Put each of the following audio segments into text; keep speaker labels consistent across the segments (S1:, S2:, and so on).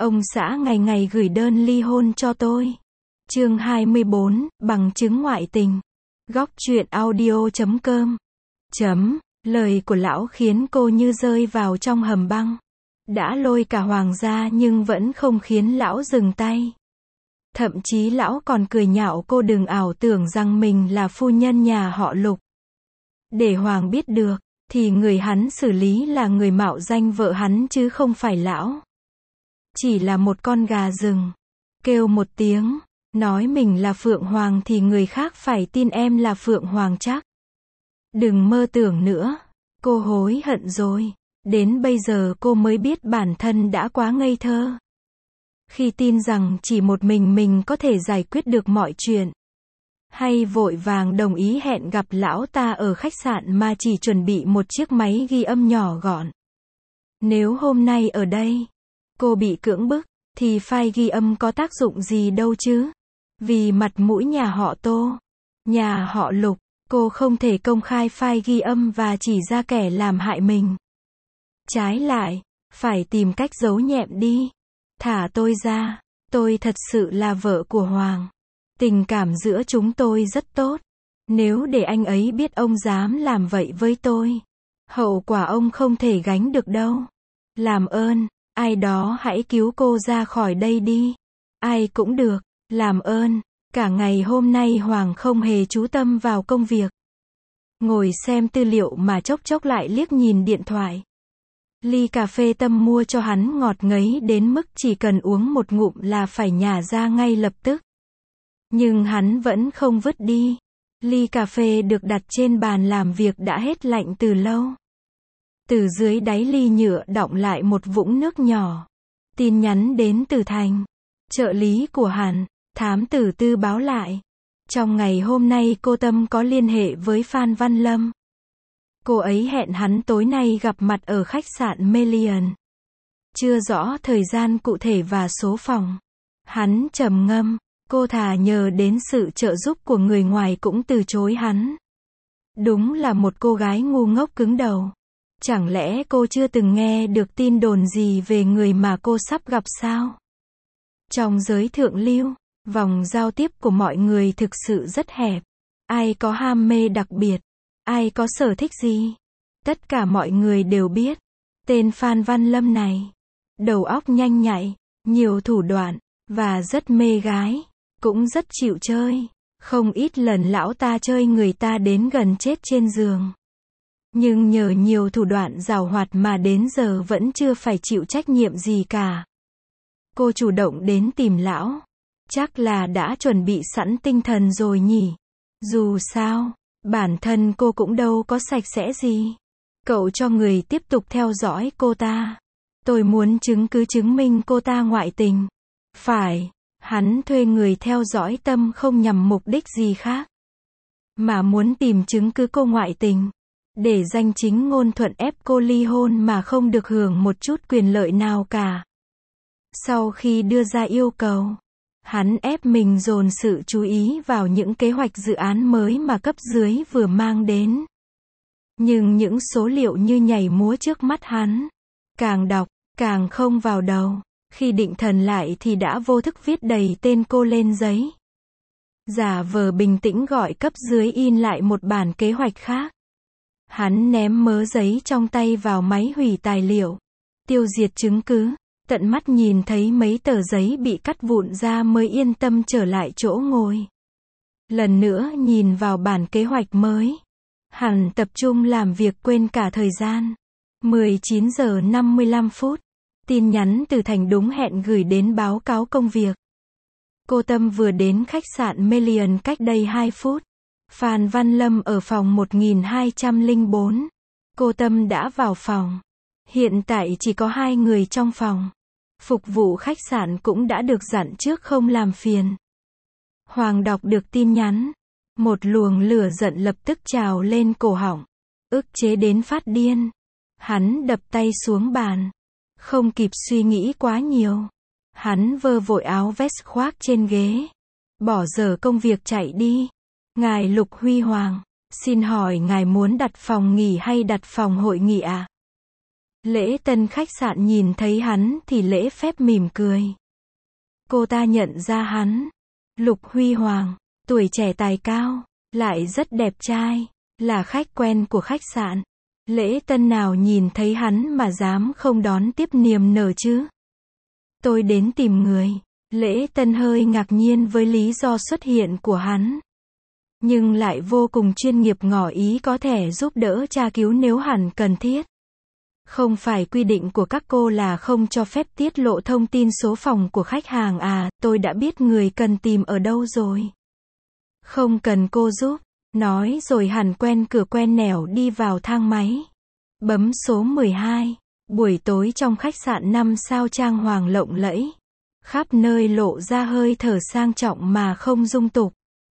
S1: Ông xã ngày ngày gửi đơn ly hôn cho tôi. Chương 24, bằng chứng ngoại tình. Góc truyện audio.com. Lời của lão khiến cô như rơi vào trong hầm băng. Đã lôi cả Hoàng ra nhưng vẫn không khiến lão dừng tay. Thậm chí lão còn cười nhạo cô đừng ảo tưởng rằng mình là phu nhân nhà họ Lục. Để Hoàng biết được, thì người hắn xử lý là người mạo danh vợ hắn chứ không phải lão. Chỉ là một con gà rừng. Kêu một tiếng, nói mình là Phượng Hoàng thì người khác phải tin em là Phượng Hoàng chắc. Đừng mơ tưởng nữa. Cô hối hận rồi. Đến bây giờ cô mới biết bản thân đã quá ngây thơ. Khi tin rằng chỉ một mình có thể giải quyết được mọi chuyện. Hay vội vàng đồng ý hẹn gặp lão ta ở khách sạn mà chỉ chuẩn bị một chiếc máy ghi âm nhỏ gọn. Nếu hôm nay ở đây, cô bị cưỡng bức, thì file ghi âm có tác dụng gì đâu chứ. Vì mặt mũi nhà họ Tô, nhà họ Lục, cô không thể công khai file ghi âm và chỉ ra kẻ làm hại mình. Trái lại, phải tìm cách giấu nhẹm đi. Thả tôi ra, tôi thật sự là vợ của Hoàng. Tình cảm giữa chúng tôi rất tốt. Nếu để anh ấy biết ông dám làm vậy với tôi, hậu quả ông không thể gánh được đâu. Làm ơn, ai đó hãy cứu cô ra khỏi đây đi. Ai cũng được, làm ơn. Cả ngày hôm nay Hoàng không hề chú tâm vào công việc. Ngồi xem tư liệu mà chốc chốc lại liếc nhìn điện thoại. Ly cà phê Tâm mua cho hắn ngọt ngấy đến mức chỉ cần uống một ngụm là phải nhả ra ngay lập tức. Nhưng hắn vẫn không vứt đi. Ly cà phê được đặt trên bàn làm việc đã hết lạnh từ lâu. Từ dưới đáy ly nhựa đọng lại một vũng nước nhỏ. Tin nhắn đến từ Thành, trợ lý của hắn. Thám tử Tư báo lại. Trong ngày hôm nay cô Tâm có liên hệ với Phan Văn Lâm. Cô ấy hẹn hắn tối nay gặp mặt ở khách sạn Melian. Chưa rõ thời gian cụ thể và số phòng. Hắn trầm ngâm. Cô thà nhờ đến sự trợ giúp của người ngoài cũng từ chối hắn. Đúng là một cô gái ngu ngốc cứng đầu. Chẳng lẽ cô chưa từng nghe được tin đồn gì về người mà cô sắp gặp sao? Trong giới thượng lưu, vòng giao tiếp của mọi người thực sự rất hẹp. Ai có ham mê đặc biệt? Ai có sở thích gì? Tất cả mọi người đều biết. Tên Phan Văn Lâm này. Đầu óc nhanh nhạy, nhiều thủ đoạn, và rất mê gái. Cũng rất chịu chơi. Không ít lần lão ta chơi người ta đến gần chết trên giường. Nhưng nhờ nhiều thủ đoạn giàu hoạt mà đến giờ vẫn chưa phải chịu trách nhiệm gì cả. Cô chủ động đến tìm lão. Chắc là đã chuẩn bị sẵn tinh thần rồi nhỉ. Dù sao, bản thân cô cũng đâu có sạch sẽ gì. Cậu cho người tiếp tục theo dõi cô ta. Tôi muốn chứng cứ chứng minh cô ta ngoại tình. Phải, hắn thuê người theo dõi Tâm không nhằm mục đích gì khác. Mà muốn tìm chứng cứ cô ngoại tình. Để danh chính ngôn thuận ép cô ly hôn mà không được hưởng một chút quyền lợi nào cả. Sau khi đưa ra yêu cầu, hắn ép mình dồn sự chú ý vào những kế hoạch dự án mới mà cấp dưới vừa mang đến. Nhưng những số liệu như nhảy múa trước mắt hắn. Càng đọc, càng không vào đầu. Khi định thần lại thì đã vô thức viết đầy tên cô lên giấy. Giả vờ bình tĩnh gọi cấp dưới in lại một bản kế hoạch khác. Hắn ném mớ giấy trong tay vào máy hủy tài liệu. Tiêu diệt chứng cứ. Tận mắt nhìn thấy mấy tờ giấy bị cắt vụn ra mới yên tâm trở lại chỗ ngồi. Lần nữa nhìn vào bản kế hoạch mới. Hắn tập trung làm việc quên cả thời gian. 19 giờ 55 phút. Tin nhắn từ Thành đúng hẹn gửi đến báo cáo công việc. Cô Tâm vừa đến khách sạn Melian cách đây 2 phút. Phan Văn Lâm ở phòng 1204. Cô Tâm đã vào phòng. Hiện tại chỉ có 2 người trong phòng. Phục vụ khách sạn cũng đã được dặn trước không làm phiền. Hoàng đọc được tin nhắn. Một luồng lửa giận lập tức trào lên cổ họng. Ức chế đến phát điên. Hắn đập tay xuống bàn. Không kịp suy nghĩ quá nhiều. Hắn vơ vội áo vest khoác trên ghế. Bỏ dở công việc chạy đi. Ngài Lục Huy Hoàng, xin hỏi ngài muốn đặt phòng nghỉ hay đặt phòng hội nghị à? Lễ tân khách sạn nhìn thấy hắn thì lễ phép mỉm cười. Cô ta nhận ra hắn. Lục Huy Hoàng, tuổi trẻ tài cao, lại rất đẹp trai, là khách quen của khách sạn. Lễ tân nào nhìn thấy hắn mà dám không đón tiếp niềm nở chứ? Tôi đến tìm người. Lễ tân hơi ngạc nhiên với lý do xuất hiện của hắn. Nhưng lại vô cùng chuyên nghiệp ngỏ ý có thể giúp đỡ tra cứu nếu hẳn cần thiết. Không phải quy định của các cô là không cho phép tiết lộ thông tin số phòng của khách hàng à, tôi đã biết người cần tìm ở đâu rồi. Không cần cô giúp. Nói rồi hẳn quen cửa quen nẻo đi vào thang máy. Bấm số 12. Buổi tối trong khách sạn 5 sao trang hoàng lộng lẫy. Khắp nơi lộ ra hơi thở sang trọng mà không dung tục.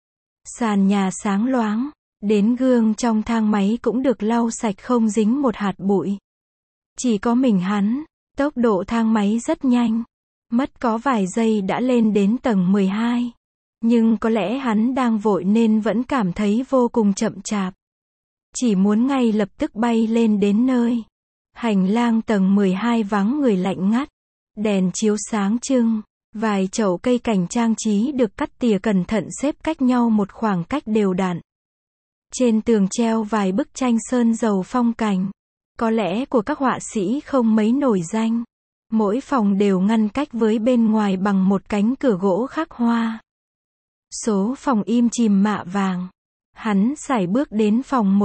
S1: Sàn nhà sáng loáng. Đến gương trong thang máy cũng được lau sạch không dính một hạt bụi. Chỉ có mình hắn. Tốc độ thang máy rất nhanh. Mất có vài giây đã lên đến tầng 12. Nhưng có lẽ hắn đang vội nên vẫn cảm thấy vô cùng chậm chạp. Chỉ muốn ngay lập tức bay lên đến nơi. Hành lang tầng 12 vắng người lạnh ngắt. Đèn chiếu sáng trưng. Vài chậu cây cảnh trang trí được cắt tỉa cẩn thận xếp cách nhau một khoảng cách đều đặn. Trên tường treo vài bức tranh sơn dầu phong cảnh. Có lẽ của các họa sĩ không mấy nổi danh. Mỗi phòng đều ngăn cách với bên ngoài bằng một cánh cửa gỗ khắc hoa. Số phòng im chìm mạ vàng. Hắn sải bước đến phòng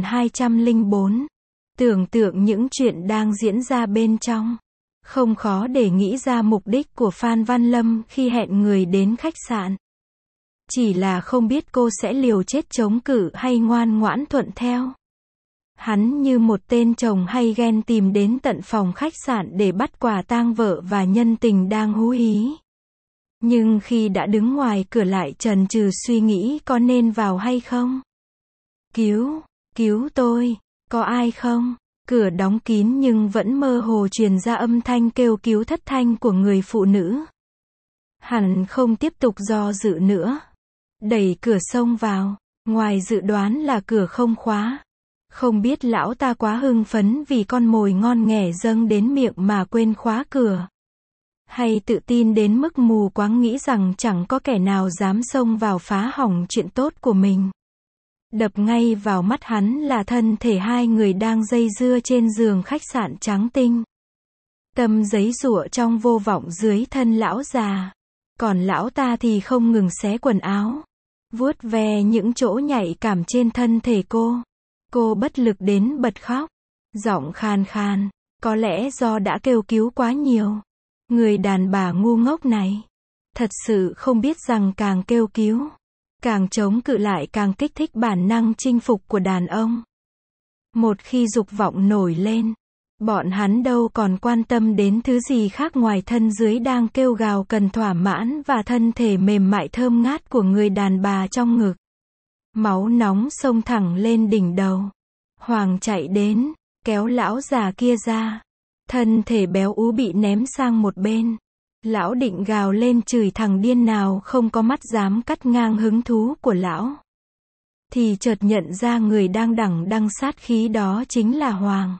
S1: 1204. Tưởng tượng những chuyện đang diễn ra bên trong. Không khó để nghĩ ra mục đích của Phan Văn Lâm khi hẹn người đến khách sạn. Chỉ là không biết cô sẽ liều chết chống cự hay ngoan ngoãn thuận theo. Hắn như một tên chồng hay ghen tìm đến tận phòng khách sạn để bắt quả tang vợ và nhân tình đang hú hí. Nhưng khi đã đứng ngoài cửa lại chần chừ suy nghĩ có nên vào hay không. Cứu tôi, có ai không? Cửa đóng kín nhưng vẫn mơ hồ truyền ra âm thanh kêu cứu thất thanh của người phụ nữ. Hắn không tiếp tục do dự nữa. Đẩy cửa xông vào, ngoài dự đoán là cửa không khóa. Không biết lão ta quá hưng phấn vì con mồi ngon nghẻ dâng đến miệng mà quên khóa cửa. Hay tự tin đến mức mù quáng nghĩ rằng chẳng có kẻ nào dám xông vào phá hỏng chuyện tốt của mình. Đập ngay vào mắt hắn là thân thể hai người đang dây dưa trên giường khách sạn trắng tinh. Tâm giấy giụa trong vô vọng dưới thân lão già. Còn lão ta thì không ngừng xé quần áo. Vuốt ve những chỗ nhạy cảm trên thân thể cô. Cô bất lực đến bật khóc. Giọng khàn khàn. Có lẽ do đã kêu cứu quá nhiều. Người đàn bà ngu ngốc này. Thật sự không biết rằng càng kêu cứu. Càng chống cự lại càng kích thích bản năng chinh phục của đàn ông. Một khi dục vọng nổi lên. Bọn hắn đâu còn quan tâm đến thứ gì khác ngoài thân dưới đang kêu gào cần thỏa mãn và thân thể mềm mại thơm ngát của người đàn bà trong ngực. Máu nóng xông thẳng lên đỉnh đầu. Hoàng chạy đến, kéo lão già kia ra. Thân thể béo ú bị ném sang một bên. Lão định gào lên chửi thằng điên nào không có mắt dám cắt ngang hứng thú của lão. Thì chợt nhận ra người đang đằng sát khí đó chính là Hoàng.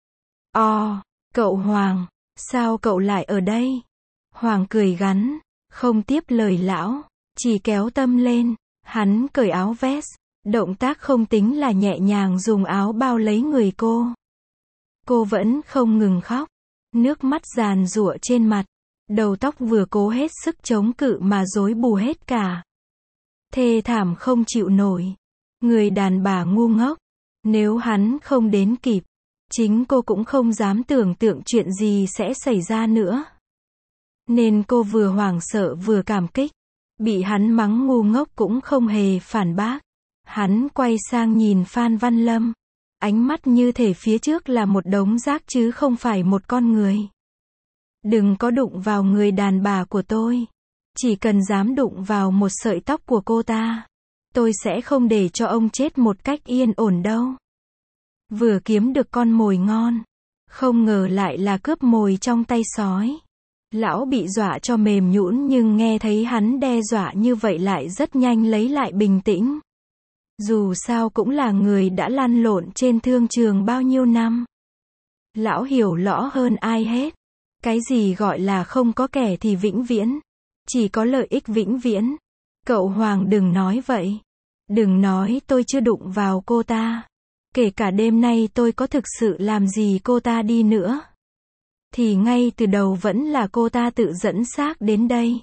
S1: Cậu Hoàng, sao cậu lại ở đây? Hoàng cười gắn, không tiếp lời lão, chỉ kéo Tâm lên. Hắn cởi áo vest, động tác không tính là nhẹ nhàng dùng áo bao lấy người cô. Cô vẫn không ngừng khóc, nước mắt giàn giụa trên mặt. Đầu tóc vừa cố hết sức chống cự mà rối bù hết cả. Thê thảm không chịu nổi. Người đàn bà ngu ngốc. Nếu hắn không đến kịp, chính cô cũng không dám tưởng tượng chuyện gì sẽ xảy ra nữa. Nên cô vừa hoảng sợ vừa cảm kích. Bị hắn mắng ngu ngốc cũng không hề phản bác. Hắn quay sang nhìn Phan Văn Lâm. Ánh mắt như thể phía trước là một đống rác chứ không phải một con người. Đừng có đụng vào người đàn bà của tôi. Chỉ cần dám đụng vào một sợi tóc của cô ta, tôi sẽ không để cho ông chết một cách yên ổn đâu. Vừa kiếm được con mồi ngon, không ngờ lại là cướp mồi trong tay sói. Lão bị dọa cho mềm nhũn nhưng nghe thấy hắn đe dọa như vậy lại rất nhanh lấy lại bình tĩnh. Dù sao cũng là người đã lăn lộn trên thương trường bao nhiêu năm. Lão hiểu rõ hơn ai hết. Cái gì gọi là không có kẻ thì vĩnh viễn. Chỉ có lợi ích vĩnh viễn. Cậu Hoàng đừng nói vậy. Đừng nói tôi chưa đụng vào cô ta. Kể cả đêm nay tôi có thực sự làm gì cô ta đi nữa. Thì ngay từ đầu vẫn là cô ta tự dẫn xác đến đây.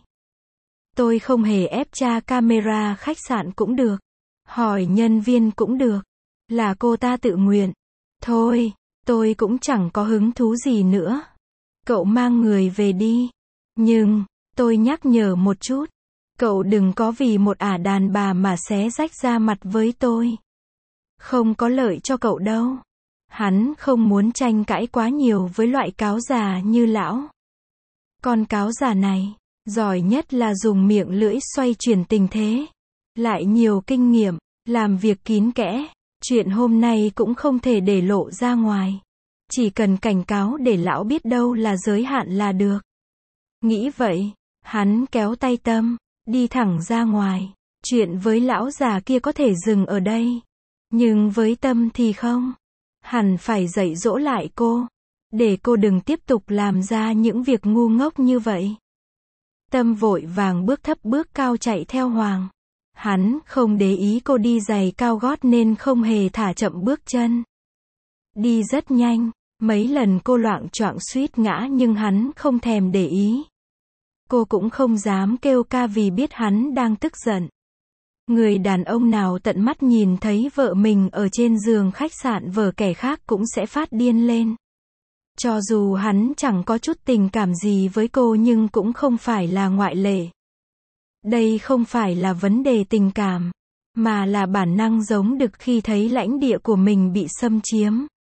S1: Tôi không hề ép tra camera khách sạn cũng được. Hỏi nhân viên cũng được. Là cô ta tự nguyện. Thôi, tôi cũng chẳng có hứng thú gì nữa. Cậu mang người về đi. Nhưng, tôi nhắc nhở một chút. Cậu đừng có vì một ả đàn bà mà xé rách da mặt với tôi. Không có lợi cho cậu đâu. Hắn không muốn tranh cãi quá nhiều với loại cáo già như lão. Con cáo già này, giỏi nhất là dùng miệng lưỡi xoay chuyển tình thế. Lại nhiều kinh nghiệm, làm việc kín kẽ. Chuyện hôm nay cũng không thể để lộ ra ngoài. Chỉ cần cảnh cáo để lão biết đâu là giới hạn là được. Nghĩ vậy, hắn kéo tay Tâm, đi thẳng ra ngoài. Chuyện với lão già kia có thể dừng ở đây. Nhưng với Tâm thì không. Hẳn phải dạy dỗ lại cô. Để cô đừng tiếp tục làm ra những việc ngu ngốc như vậy. Tâm vội vàng bước thấp bước cao chạy theo Hoàng. Hắn không để ý cô đi giày cao gót nên không hề thả chậm bước chân. Đi rất nhanh, mấy lần cô loạng choạng suýt ngã nhưng hắn không thèm để ý. Cô cũng không dám kêu ca vì biết hắn đang tức giận. Người đàn ông nào tận mắt nhìn thấy vợ mình ở trên giường khách sạn vờ kẻ khác cũng sẽ phát điên lên. Cho dù hắn chẳng có chút tình cảm gì với cô nhưng cũng không phải là ngoại lệ. Đây không phải là vấn đề tình cảm, mà là bản năng giống đực khi thấy lãnh địa của mình bị xâm chiếm.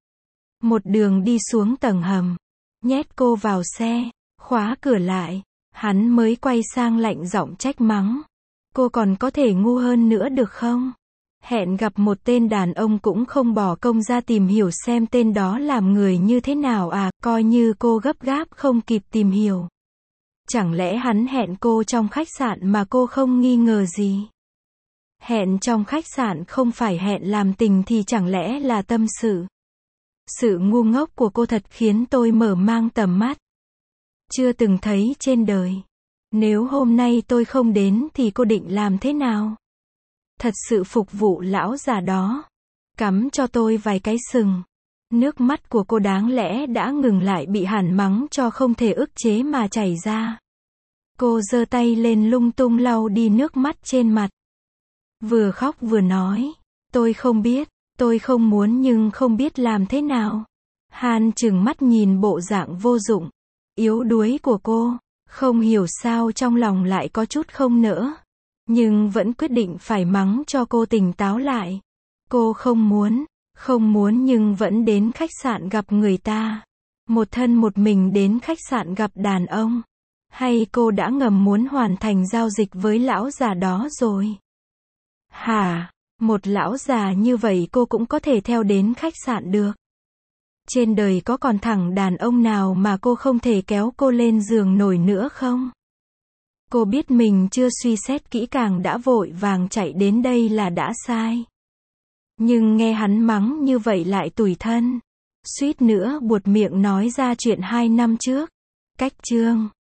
S1: Một đường đi xuống tầng hầm, nhét cô vào xe, khóa cửa lại, hắn mới quay sang lạnh giọng trách mắng. Cô còn có thể ngu hơn nữa được không? Hẹn gặp một tên đàn ông cũng không bỏ công ra tìm hiểu xem tên đó làm người như thế nào à, coi như cô gấp gáp không kịp tìm hiểu. Chẳng lẽ hắn hẹn cô trong khách sạn mà cô không nghi ngờ gì? Hẹn trong khách sạn không phải hẹn làm tình thì chẳng lẽ là tâm sự? Sự ngu ngốc của cô thật khiến tôi mở mang tầm mắt. Chưa từng thấy trên đời. Nếu hôm nay tôi không đến thì cô định làm thế nào? Thật sự phục vụ lão già đó. Cắm cho tôi vài cái sừng. Nước mắt của cô đáng lẽ đã ngừng lại bị hẳn mắng cho không thể ức chế mà chảy ra. Cô giơ tay lên lung tung lau đi nước mắt trên mặt. Vừa khóc vừa nói. Tôi không biết, tôi không muốn nhưng không biết làm thế nào. Hàn trừng mắt nhìn bộ dạng vô dụng, yếu đuối của cô. Không hiểu sao trong lòng lại có chút không nỡ. Nhưng vẫn quyết định phải mắng cho cô tỉnh táo lại. Cô không muốn nhưng vẫn đến khách sạn gặp người ta. Một thân một mình đến khách sạn gặp đàn ông. Hay cô đã ngầm muốn hoàn thành giao dịch với lão già đó rồi? Hả? Một lão già như vậy cô cũng có thể theo đến khách sạn được. Trên đời có còn thằng đàn ông nào mà cô không thể kéo cô lên giường nổi nữa không? Cô biết mình chưa suy xét kỹ càng đã vội vàng chạy đến đây là đã sai. Nhưng nghe hắn mắng như vậy lại tủi thân. Suýt nữa buột miệng nói ra chuyện 2 năm trước. Cách chương